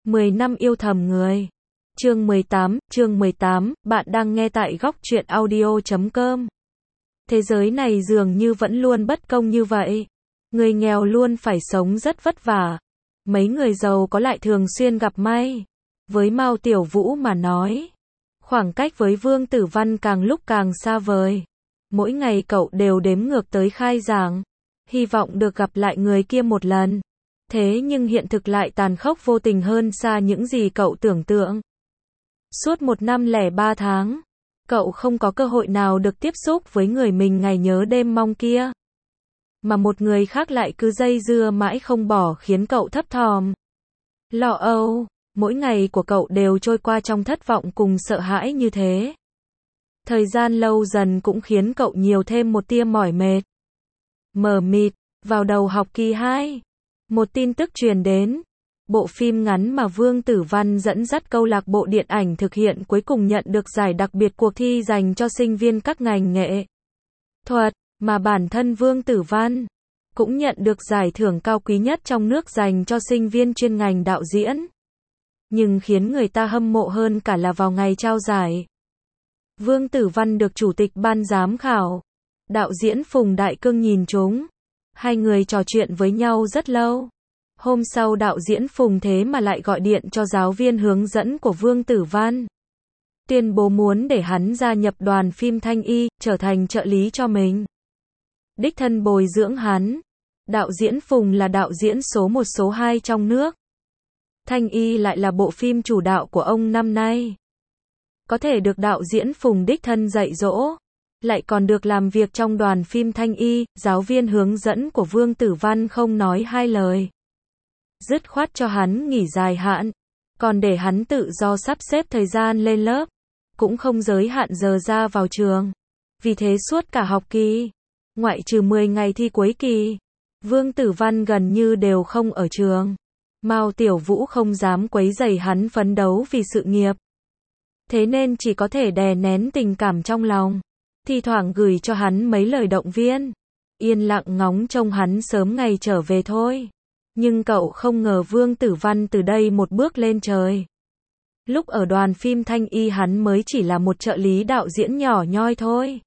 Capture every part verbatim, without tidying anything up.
mười năm yêu thầm người. Chương mười tám, chương mười tám, bạn đang nghe tại góc truyện audio chấm com. Thế giới này dường như vẫn luôn bất công như vậy. Người nghèo luôn phải sống rất vất vả. Mấy người giàu có lại thường xuyên gặp may. Với Mao Tiểu Vũ mà nói, khoảng cách với Vương Tử Văn càng lúc càng xa vời. Mỗi ngày cậu đều đếm ngược tới khai giảng, hy vọng được gặp lại người kia một lần. Thế nhưng hiện thực lại tàn khốc vô tình hơn xa những gì cậu tưởng tượng. Suốt một năm lẻ ba tháng, cậu không có cơ hội nào được tiếp xúc với người mình ngày nhớ đêm mong kia. Mà một người khác lại cứ dây dưa mãi không bỏ khiến cậu thấp thỏm, lo âu. Mỗi ngày của cậu đều trôi qua trong thất vọng cùng sợ hãi như thế. Thời gian lâu dần cũng khiến cậu nhiều thêm một tia mỏi mệt. Mờ mịt, vào đầu học kỳ hai, một tin tức truyền đến. Bộ phim ngắn mà Vương Tử Văn dẫn dắt câu lạc bộ điện ảnh thực hiện cuối cùng nhận được giải đặc biệt cuộc thi dành cho sinh viên các ngành nghệ thuật, mà bản thân Vương Tử Văn cũng nhận được giải thưởng cao quý nhất trong nước dành cho sinh viên chuyên ngành đạo diễn. Nhưng khiến người ta hâm mộ hơn cả là vào ngày trao giải, Vương Tử Văn được chủ tịch ban giám khảo, đạo diễn Phùng Đại Cương nhìn trúng. Hai người trò chuyện với nhau rất lâu. Hôm sau đạo diễn Phùng thế mà lại gọi điện cho giáo viên hướng dẫn của Vương Tử Văn, tuyên bố muốn để hắn gia nhập đoàn phim Thanh Y, trở thành trợ lý cho mình, đích thân bồi dưỡng hắn. Đạo diễn Phùng là đạo diễn số một số hai trong nước. Thanh Y lại là bộ phim chủ đạo của ông năm nay. Có thể được đạo diễn Phùng đích thân dạy dỗ, lại còn được làm việc trong đoàn phim Thanh Y, giáo viên hướng dẫn của Vương Tử Văn không nói hai lời, dứt khoát cho hắn nghỉ dài hạn, còn để hắn tự do sắp xếp thời gian lên lớp, cũng không giới hạn giờ ra vào trường. Vì thế suốt cả học kỳ, ngoại trừ mười ngày thi cuối kỳ, Vương Tử Văn gần như đều không ở trường. Mao Tiểu Vũ không dám quấy rầy hắn phấn đấu vì sự nghiệp, thế nên chỉ có thể đè nén tình cảm trong lòng, thi thoảng gửi cho hắn mấy lời động viên, yên lặng ngóng trông hắn sớm ngày trở về thôi. Nhưng cậu không ngờ Vương Tử Văn từ đây một bước lên trời. Lúc ở đoàn phim Thanh Y hắn mới chỉ là một trợ lý đạo diễn nhỏ nhoi thôi.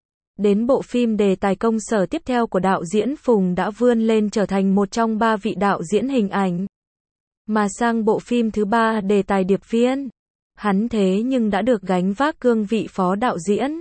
Đến bộ phim đề tài công sở tiếp theo của đạo diễn Phùng đã vươn lên trở thành một trong ba vị đạo diễn hình ảnh. Mà sang bộ phim thứ ba đề tài điệp viên, hắn thế nhưng đã được gánh vác cương vị phó đạo diễn,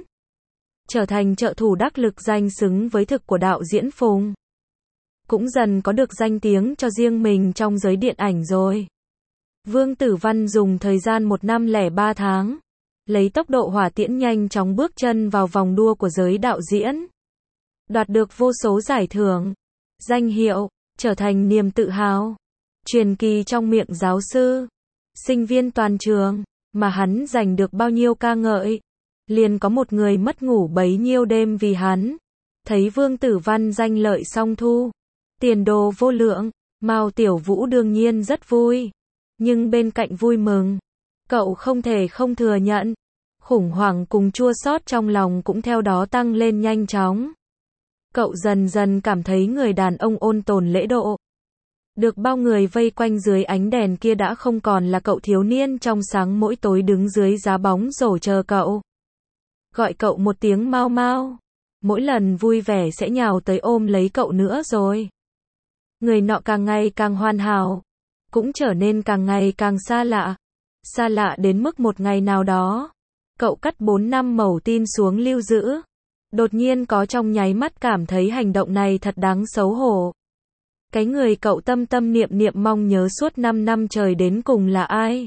trở thành trợ thủ đắc lực danh xứng với thực của đạo diễn Phùng. Cũng dần có được danh tiếng cho riêng mình trong giới điện ảnh rồi. Vương Tử Văn dùng thời gian một năm lẻ ba tháng, lấy tốc độ hỏa tiễn nhanh chóng bước chân vào vòng đua của giới đạo diễn, đoạt được vô số giải thưởng, danh hiệu, trở thành niềm tự hào, truyền kỳ trong miệng giáo sư, sinh viên toàn trường. Mà hắn giành được bao nhiêu ca ngợi, liền có một người mất ngủ bấy nhiêu đêm vì hắn. Thấy Vương Tử Văn danh lợi song thu, tiền đồ vô lượng, Mao Tiểu Vũ đương nhiên rất vui. Nhưng bên cạnh vui mừng, cậu không thể không thừa nhận, khủng hoảng cùng chua xót trong lòng cũng theo đó tăng lên nhanh chóng. Cậu dần dần cảm thấy người đàn ông ôn tồn lễ độ, được bao người vây quanh dưới ánh đèn kia đã không còn là cậu thiếu niên trong sáng mỗi tối đứng dưới giá bóng rổ chờ cậu, gọi cậu một tiếng Mao Mao, mỗi lần vui vẻ sẽ nhào tới ôm lấy cậu nữa rồi. Người nọ càng ngày càng hoàn hảo, cũng trở nên càng ngày càng xa lạ. Xa lạ đến mức một ngày nào đó, cậu cắt bốn năm mẩu tin xuống lưu giữ. Đột nhiên có trong nháy mắt cảm thấy hành động này thật đáng xấu hổ. Cái người cậu tâm tâm niệm niệm mong nhớ suốt năm năm trời đến cùng là ai?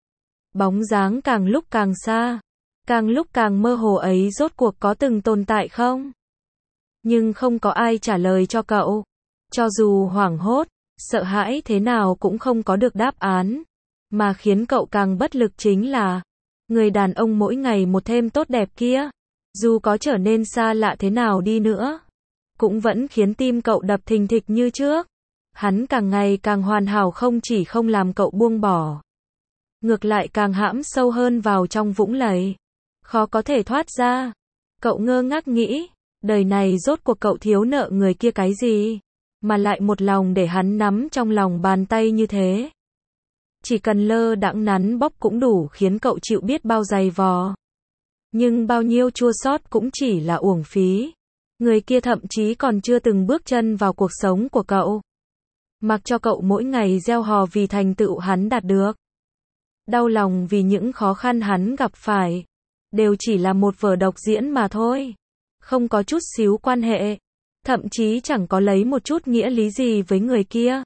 Bóng dáng càng lúc càng xa, càng lúc càng mơ hồ ấy rốt cuộc có từng tồn tại không? Nhưng không có ai trả lời cho cậu. Cho dù hoảng hốt, sợ hãi thế nào cũng không có được đáp án. Mà khiến cậu càng bất lực chính là, người đàn ông mỗi ngày một thêm tốt đẹp kia, dù có trở nên xa lạ thế nào đi nữa, cũng vẫn khiến tim cậu đập thình thịch như trước. Hắn càng ngày càng hoàn hảo không chỉ không làm cậu buông bỏ, ngược lại càng hãm sâu hơn vào trong vũng lầy, khó có thể thoát ra. Cậu ngơ ngác nghĩ, đời này rốt cuộc cậu thiếu nợ người kia cái gì, mà lại một lòng để hắn nắm trong lòng bàn tay như thế. Chỉ cần lơ đãng nắn bóp cũng đủ khiến cậu chịu biết bao dày vò. Nhưng bao nhiêu chua xót cũng chỉ là uổng phí. Người kia thậm chí còn chưa từng bước chân vào cuộc sống của cậu. Mặc cho cậu mỗi ngày gieo hò vì thành tựu hắn đạt được. Đau lòng vì những khó khăn hắn gặp phải. Đều chỉ là một vở độc diễn mà thôi. Không có chút xíu quan hệ. Thậm chí chẳng có lấy một chút nghĩa lý gì với người kia.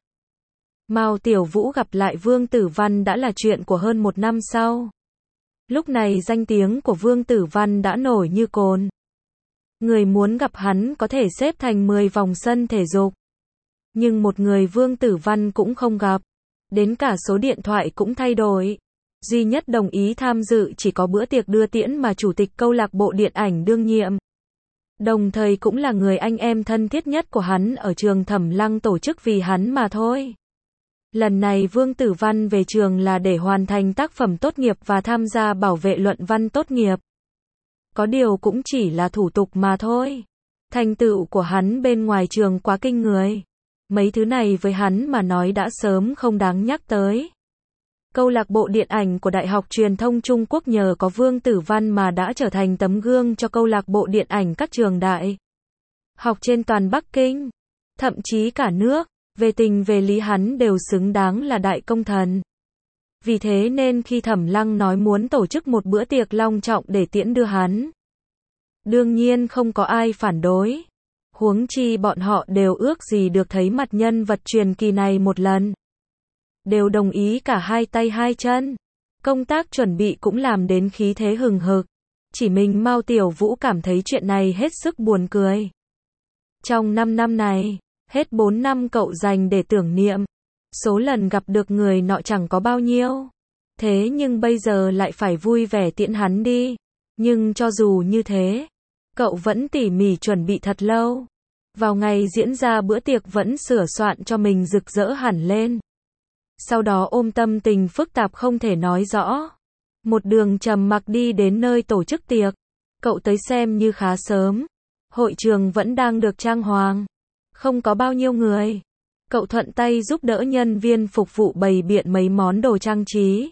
Mao Tiểu Vũ gặp lại Vương Tử Văn đã là chuyện của hơn một năm sau. Lúc này danh tiếng của Vương Tử Văn đã nổi như cồn. Người muốn gặp hắn có thể xếp thành mười vòng sân thể dục. Nhưng một người Vương Tử Văn cũng không gặp. Đến cả số điện thoại cũng thay đổi. Duy nhất đồng ý tham dự chỉ có bữa tiệc đưa tiễn mà chủ tịch câu lạc bộ điện ảnh đương nhiệm. Đồng thời cũng là người anh em thân thiết nhất của hắn ở trường Thẩm Lăng tổ chức vì hắn mà thôi. Lần này Vương Tử Văn về trường là để hoàn thành tác phẩm tốt nghiệp và tham gia bảo vệ luận văn tốt nghiệp. Có điều cũng chỉ là thủ tục mà thôi. Thành tựu của hắn bên ngoài trường quá kinh người. Mấy thứ này với hắn mà nói đã sớm không đáng nhắc tới. Câu lạc bộ điện ảnh của Đại học Truyền thông Trung Quốc nhờ có Vương Tử Văn mà đã trở thành tấm gương cho câu lạc bộ điện ảnh các trường đại học trên toàn Bắc Kinh, thậm chí cả nước. Về tình về lý hắn đều xứng đáng là đại công thần. Vì thế nên khi Thẩm Lăng nói muốn tổ chức một bữa tiệc long trọng để tiễn đưa hắn, đương nhiên không có ai phản đối. Huống chi bọn họ đều ước gì được thấy mặt nhân vật truyền kỳ này một lần. Đều đồng ý cả hai tay hai chân. Công tác chuẩn bị cũng làm đến khí thế hừng hực. Chỉ mình Mao Tiểu Vũ cảm thấy chuyện này hết sức buồn cười. Trong năm năm này, hết bốn năm cậu dành để tưởng niệm. Số lần gặp được người nọ chẳng có bao nhiêu. Thế nhưng bây giờ lại phải vui vẻ tiễn hắn đi. Nhưng cho dù như thế, cậu vẫn tỉ mỉ chuẩn bị thật lâu. Vào ngày diễn ra bữa tiệc vẫn sửa soạn cho mình rực rỡ hẳn lên. Sau đó ôm tâm tình phức tạp không thể nói rõ. Một đường trầm mặc đi đến nơi tổ chức tiệc. Cậu tới xem như khá sớm. Hội trường vẫn đang được trang hoàng. Không có bao nhiêu người. Cậu thuận tay giúp đỡ nhân viên phục vụ bày biện mấy món đồ trang trí.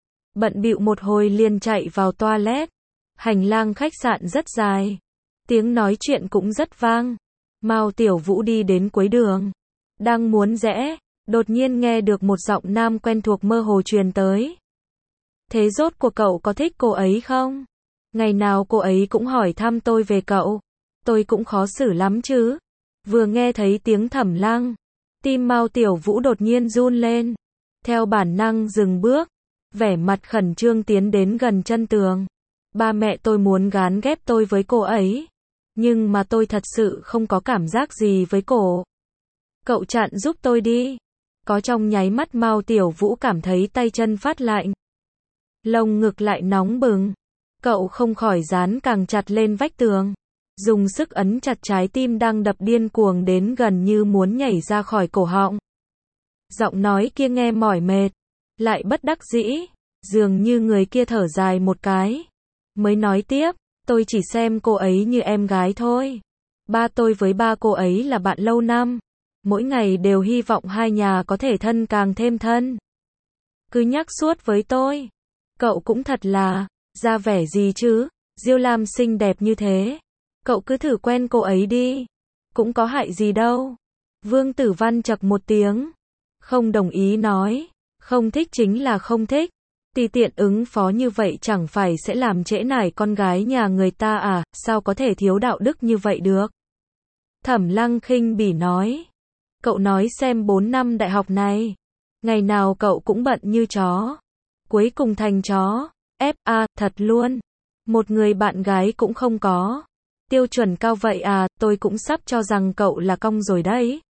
Bận bịu một hồi liền chạy vào toilet. Hành lang khách sạn rất dài. Tiếng nói chuyện cũng rất vang. Mao Tiểu Vũ đi đến cuối đường. Đang muốn rẽ, đột nhiên nghe được một giọng nam quen thuộc mơ hồ truyền tới. Thế rốt cuộc cậu có thích cô ấy không? Ngày nào cô ấy cũng hỏi thăm tôi về cậu. Tôi cũng khó xử lắm chứ. Vừa nghe thấy tiếng Thẩm Lăng, tim Mao Tiểu Vũ đột nhiên run lên. Theo bản năng dừng bước, vẻ mặt khẩn trương tiến đến gần chân tường. Ba mẹ tôi muốn gán ghép tôi với cô ấy. Nhưng mà tôi thật sự không có cảm giác gì với cổ. Cậu chặn giúp tôi đi. Có trong nháy mắt Mao Tiểu Vũ cảm thấy tay chân phát lạnh. Lồng ngực lại nóng bừng. Cậu không khỏi dán càng chặt lên vách tường. Dùng sức ấn chặt trái tim đang đập điên cuồng đến gần như muốn nhảy ra khỏi cổ họng. Giọng nói kia nghe mỏi mệt. Lại bất đắc dĩ. Dường như người kia thở dài một cái. Mới nói tiếp. Tôi chỉ xem cô ấy như em gái thôi. Ba tôi với ba cô ấy là bạn lâu năm. Mỗi ngày đều hy vọng hai nhà có thể thân càng thêm thân. Cứ nhắc suốt với tôi. Cậu cũng thật là, ra vẻ gì chứ, Diêu Lam xinh đẹp như thế. Cậu cứ thử quen cô ấy đi. Cũng có hại gì đâu. Vương Tử Văn chậc một tiếng. Không đồng ý nói. Không thích chính là không thích. Tùy tiện ứng phó như vậy chẳng phải sẽ làm trễ nải con gái nhà người ta à, sao có thể thiếu đạo đức như vậy được. Thẩm Lăng khinh bỉ nói. Cậu nói xem bốn năm đại học này. Ngày nào cậu cũng bận như chó. Cuối cùng thành chó. Ép a, thật luôn. Một người bạn gái cũng không có. Tiêu chuẩn cao vậy à, tôi cũng sắp cho rằng cậu là cong rồi đấy.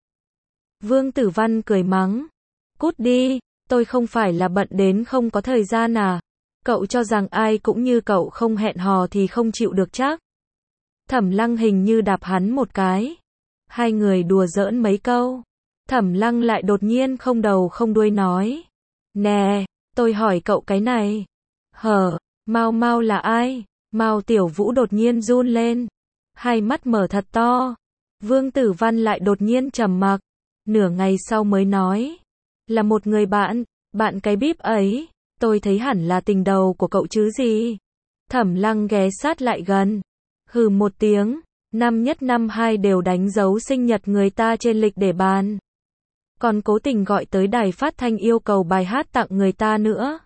Vương Tử Văn cười mắng. Cút đi, tôi không phải là bận đến không có thời gian à. Cậu cho rằng ai cũng như cậu không hẹn hò thì không chịu được chắc. Thẩm Lăng hình như đạp hắn một cái. Hai người đùa giỡn mấy câu. Thẩm Lăng lại đột nhiên không đầu không đuôi nói. Nè, tôi hỏi cậu cái này. Hở, Mao Mao là ai? Mao Tiểu Vũ đột nhiên run lên. Hai mắt mở thật to. Vương Tử Văn lại đột nhiên trầm mặc. Nửa ngày sau mới nói. Là một người bạn. Bạn cái bíp ấy, tôi thấy hẳn là tình đầu của cậu chứ gì. Thẩm Lăng ghé sát lại gần. Hừ một tiếng, năm nhất năm hai đều đánh dấu sinh nhật người ta trên lịch để bàn. Còn cố tình gọi tới đài phát thanh yêu cầu bài hát tặng người ta nữa.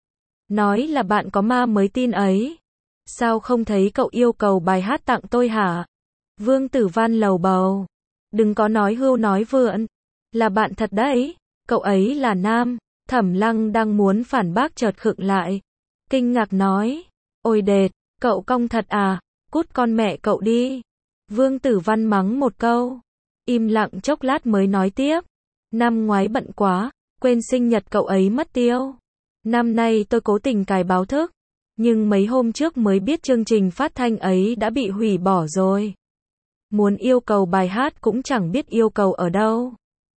Nói là bạn có ma mới tin ấy. Sao không thấy cậu yêu cầu bài hát tặng tôi hả? Vương Tử Văn lầu bầu. Đừng có nói hưu nói vượn. Là bạn thật đấy. Cậu ấy là nam. Thẩm Lăng đang muốn phản bác chợt khựng lại. Kinh ngạc nói. Ôi đệt, cậu cong thật à? Cút con mẹ cậu đi. Vương Tử Văn mắng một câu. Im lặng chốc lát mới nói tiếp. Năm ngoái bận quá, quên sinh nhật cậu ấy mất tiêu. Năm nay tôi cố tình cài báo thức. Nhưng mấy hôm trước mới biết chương trình phát thanh ấy đã bị hủy bỏ rồi. Muốn yêu cầu bài hát cũng chẳng biết yêu cầu ở đâu.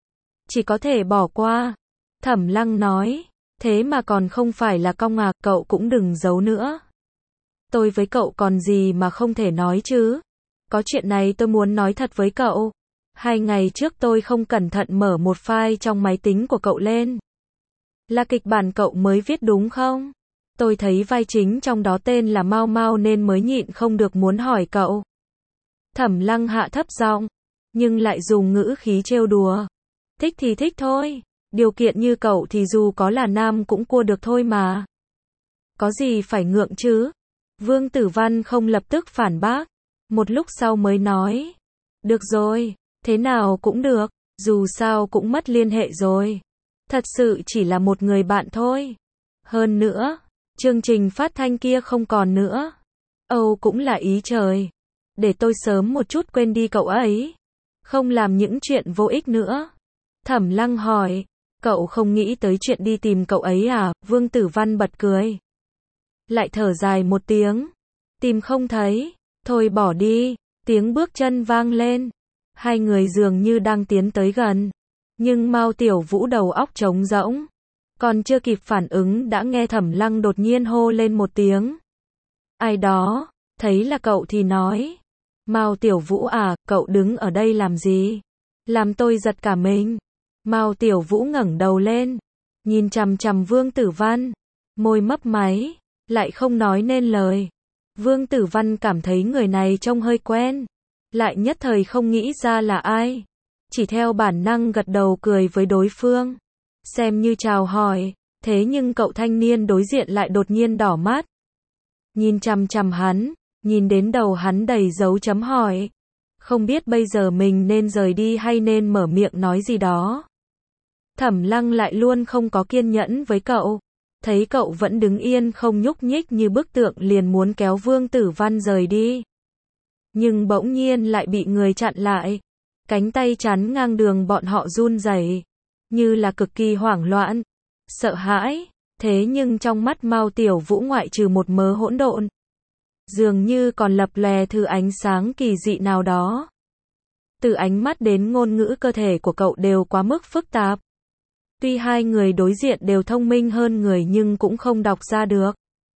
Chỉ có thể bỏ qua. Thẩm Lăng nói. Thế mà còn không phải là cong à, cậu cũng đừng giấu nữa. Tôi với cậu còn gì mà không thể nói chứ. Có chuyện này tôi muốn nói thật với cậu. Hai ngày trước tôi không cẩn thận mở một file trong máy tính của cậu lên. Là kịch bản cậu mới viết đúng không? Tôi thấy vai chính trong đó tên là Mao Mao nên mới nhịn không được muốn hỏi cậu. Thẩm Lăng hạ thấp giọng, nhưng lại dùng ngữ khí trêu đùa. Thích thì thích thôi. Điều kiện như cậu thì dù có là nam cũng cua được thôi mà. Có gì phải ngượng chứ? Vương Tử Văn không lập tức phản bác. Một lúc sau mới nói. Được rồi, thế nào cũng được, dù sao cũng mất liên hệ rồi. Thật sự chỉ là một người bạn thôi. Hơn nữa, chương trình phát thanh kia không còn nữa. Âu cũng là ý trời. Để tôi sớm một chút quên đi cậu ấy. Không làm những chuyện vô ích nữa. Thẩm Lăng hỏi. Cậu không nghĩ tới chuyện đi tìm cậu ấy à? Vương Tử Văn bật cười. Lại thở dài một tiếng. Tìm không thấy. Thôi bỏ đi. Tiếng bước chân vang lên. Hai người dường như đang tiến tới gần. Nhưng Mao Tiểu Vũ đầu óc trống rỗng. Còn chưa kịp phản ứng đã nghe Thẩm Lăng đột nhiên hô lên một tiếng. Ai đó, thấy là cậu thì nói. Mao Tiểu Vũ à, cậu đứng ở đây làm gì? Làm tôi giật cả mình. Mao Tiểu Vũ ngẩng đầu lên. Nhìn chằm chằm Vương Tử Văn. Môi mấp máy. Lại không nói nên lời. Vương Tử Văn cảm thấy người này trông hơi quen. Lại nhất thời không nghĩ ra là ai. Chỉ theo bản năng gật đầu cười với đối phương. Xem như chào hỏi. Thế nhưng cậu thanh niên đối diện lại đột nhiên đỏ mắt. Nhìn chằm chằm hắn. Nhìn đến đầu hắn đầy dấu chấm hỏi. Không biết bây giờ mình nên rời đi hay nên mở miệng nói gì đó. Thẩm Lăng lại luôn không có kiên nhẫn với cậu. Thấy cậu vẫn đứng yên không nhúc nhích như bức tượng liền muốn kéo Vương Tử Văn rời đi. Nhưng bỗng nhiên lại bị người chặn lại. Cánh tay chắn ngang đường bọn họ run rẩy, như là cực kỳ hoảng loạn, sợ hãi. Thế nhưng trong mắt Mao Tiểu Vũ ngoại trừ một mớ hỗn độn, dường như còn lập lè thứ ánh sáng kỳ dị nào đó. Từ ánh mắt đến ngôn ngữ cơ thể của cậu đều quá mức phức tạp. Tuy hai người đối diện đều thông minh hơn người nhưng cũng không đọc ra được.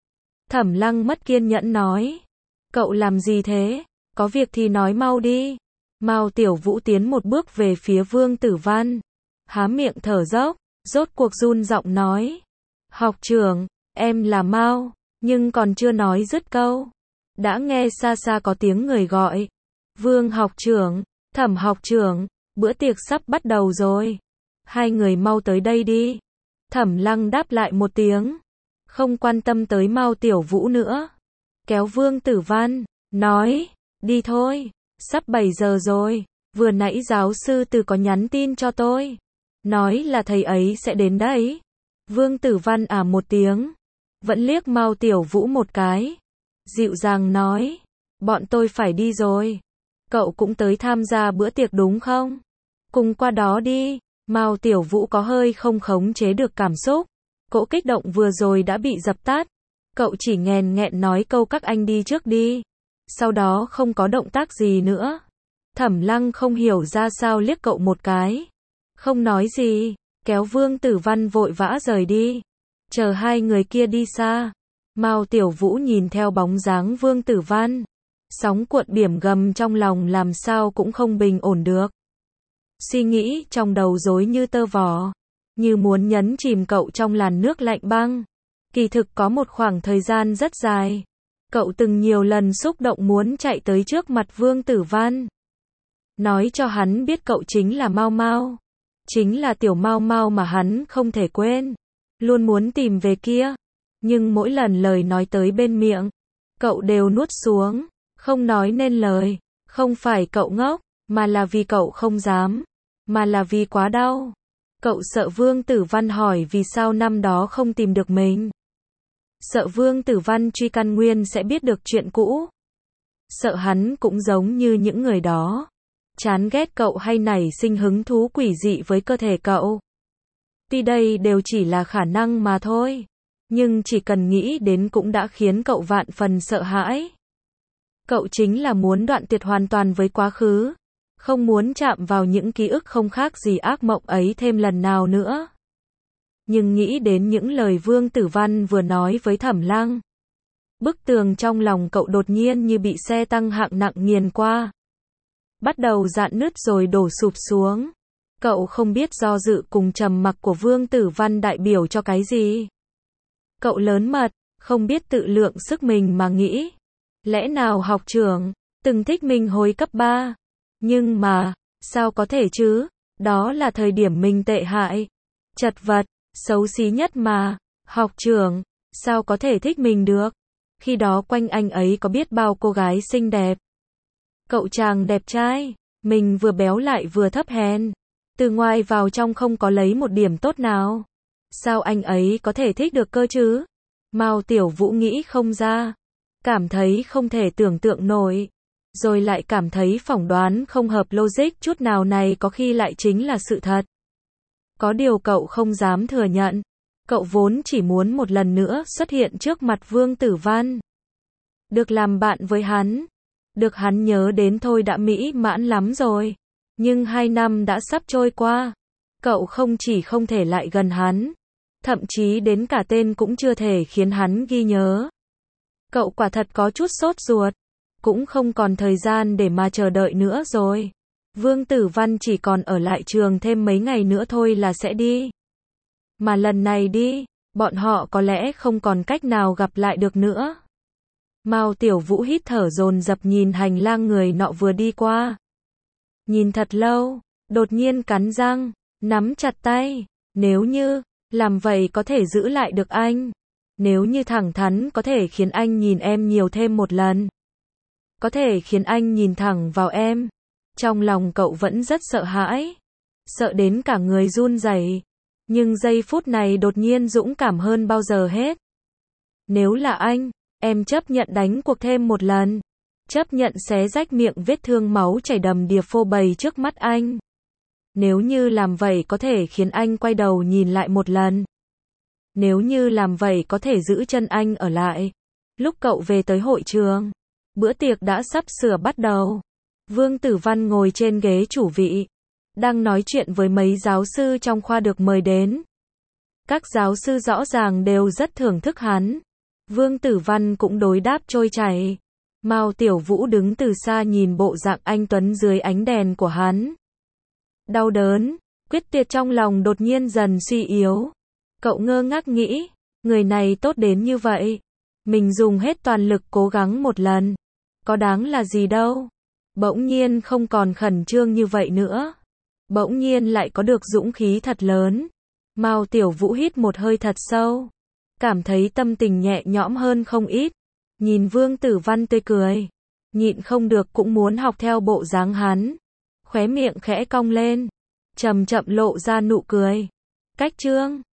Thẩm Lăng mất kiên nhẫn nói. Cậu làm gì thế? Có việc thì nói mau đi. Mao Tiểu Vũ tiến một bước về phía Vương Tử Văn. Há miệng thở dốc, rốt cuộc run giọng nói. Học trưởng, em là Mao, nhưng còn chưa nói dứt câu. Đã nghe xa xa có tiếng người gọi. Vương học trưởng, Thẩm học trưởng, bữa tiệc sắp bắt đầu rồi. Hai người mau tới đây đi. Thẩm Lăng đáp lại một tiếng. Không quan tâm tới Mao Tiểu Vũ nữa. Kéo Vương Tử Văn, nói, đi thôi, sắp bảy giờ rồi. Vừa nãy giáo sư Từ có nhắn tin cho tôi. Nói là thầy ấy sẽ đến đấy. Vương Tử Văn à một tiếng. Vẫn liếc Mao Tiểu Vũ một cái. Dịu dàng nói. Bọn tôi phải đi rồi. Cậu cũng tới tham gia bữa tiệc đúng không? Cùng qua đó đi. Mao Tiểu Vũ có hơi không khống chế được cảm xúc. Cỗ kích động vừa rồi đã bị dập tắt. Cậu chỉ nghèn nghẹn nói câu các anh đi trước đi. Sau đó không có động tác gì nữa. Thẩm Lăng không hiểu ra sao liếc cậu một cái. Không nói gì. Kéo Vương Tử Văn vội vã rời đi. Chờ hai người kia đi xa. Mao Tiểu Vũ nhìn theo bóng dáng Vương Tử Văn. Sóng cuộn biển gầm trong lòng làm sao cũng không bình ổn được. Suy nghĩ trong đầu rối như tơ vò. như muốn nhấn chìm cậu trong làn nước lạnh băng. Kỳ thực có một khoảng thời gian rất dài, cậu từng nhiều lần xúc động muốn chạy tới trước mặt Vương Tử Văn, nói cho hắn biết cậu chính là Mau Mau, chính là tiểu Mau Mau mà hắn không thể quên, luôn muốn tìm về kia. Nhưng mỗi lần lời nói tới bên miệng, cậu đều nuốt xuống, không nói nên lời. Không phải cậu ngốc, mà là vì cậu không dám, mà là vì quá đau. Cậu sợ Vương Tử Văn hỏi vì sao năm đó không tìm được mình. Sợ Vương Tử Văn truy căn nguyên sẽ biết được chuyện cũ. Sợ hắn cũng giống như những người đó, chán ghét cậu hay nảy sinh hứng thú quỷ dị với cơ thể cậu. Tuy đây đều chỉ là khả năng mà thôi, nhưng chỉ cần nghĩ đến cũng đã khiến cậu vạn phần sợ hãi. Cậu chính là muốn đoạn tuyệt hoàn toàn với quá khứ, không muốn chạm vào những ký ức không khác gì ác mộng ấy thêm lần nào nữa. Nhưng nghĩ đến những lời Vương Tử Văn vừa nói với Thẩm Lăng, bức tường trong lòng cậu đột nhiên như bị xe tăng hạng nặng nghiền qua, bắt đầu rạn nứt rồi đổ sụp xuống. Cậu không biết do dự cùng trầm mặc của Vương Tử Văn đại biểu cho cái gì. Cậu lớn mật, không biết tự lượng sức mình mà nghĩ. Lẽ nào học trưởng từng thích mình hồi cấp ba? Nhưng mà, sao có thể chứ? Đó là thời điểm mình tệ hại, chật vật, xấu xí nhất mà. Học trưởng, sao có thể thích mình được? Khi đó quanh anh ấy có biết bao cô gái xinh đẹp. Cậu chàng đẹp trai, mình vừa béo lại vừa thấp hèn, từ ngoài vào trong không có lấy một điểm tốt nào. Sao anh ấy có thể thích được cơ chứ? Mao Tiểu Vũ nghĩ không ra, cảm thấy không thể tưởng tượng nổi, rồi lại cảm thấy phỏng đoán không hợp logic chút nào này có khi lại chính là sự thật. Có điều cậu không dám thừa nhận, cậu vốn chỉ muốn một lần nữa xuất hiện trước mặt Vương Tử Văn. Được làm bạn với hắn, được hắn nhớ đến thôi đã mỹ mãn lắm rồi. Nhưng hai năm đã sắp trôi qua, cậu không chỉ không thể lại gần hắn, thậm chí đến cả tên cũng chưa thể khiến hắn ghi nhớ. Cậu quả thật có chút sốt ruột, cũng không còn thời gian để mà chờ đợi nữa rồi. Vương Tử Văn chỉ còn ở lại trường thêm mấy ngày nữa thôi là sẽ đi. Mà lần này đi, bọn họ có lẽ không còn cách nào gặp lại được nữa. Mao Tiểu Vũ hít thở dồn dập nhìn hành lang người nọ vừa đi qua. Nhìn thật lâu, đột nhiên cắn răng, nắm chặt tay. Nếu như, làm vậy có thể giữ lại được anh. Nếu như thẳng thắn có thể khiến anh nhìn em nhiều thêm một lần. Có thể khiến anh nhìn thẳng vào em. Trong lòng cậu vẫn rất sợ hãi. Sợ đến cả người run rẩy. Nhưng giây phút này đột nhiên dũng cảm hơn bao giờ hết. Nếu là anh, em chấp nhận đánh cuộc thêm một lần. Chấp nhận xé rách miệng vết thương máu chảy đầm đìa phô bày trước mắt anh. Nếu như làm vậy có thể khiến anh quay đầu nhìn lại một lần. Nếu như làm vậy có thể giữ chân anh ở lại. Lúc cậu về tới hội trường, bữa tiệc đã sắp sửa bắt đầu. Vương Tử Văn ngồi trên ghế chủ vị, đang nói chuyện với mấy giáo sư trong khoa được mời đến. Các giáo sư rõ ràng đều rất thưởng thức hắn. Vương Tử Văn cũng đối đáp trôi chảy. Mao Tiểu Vũ đứng từ xa nhìn bộ dạng anh tuấn dưới ánh đèn của hắn. Đau đớn, quyết tuyệt trong lòng đột nhiên dần suy yếu. Cậu ngơ ngác nghĩ, người này tốt đến như vậy. Mình dùng hết toàn lực cố gắng một lần. Có đáng là gì đâu. Bỗng nhiên không còn khẩn trương như vậy nữa. Bỗng nhiên lại có được dũng khí thật lớn. Mao Tiểu Vũ hít một hơi thật sâu. Cảm thấy tâm tình nhẹ nhõm hơn không ít. Nhìn Vương Tử Văn tươi cười. Nhịn không được cũng muốn học theo bộ dáng hắn. Khóe miệng khẽ cong lên. Chậm chậm lộ ra nụ cười. Cách chương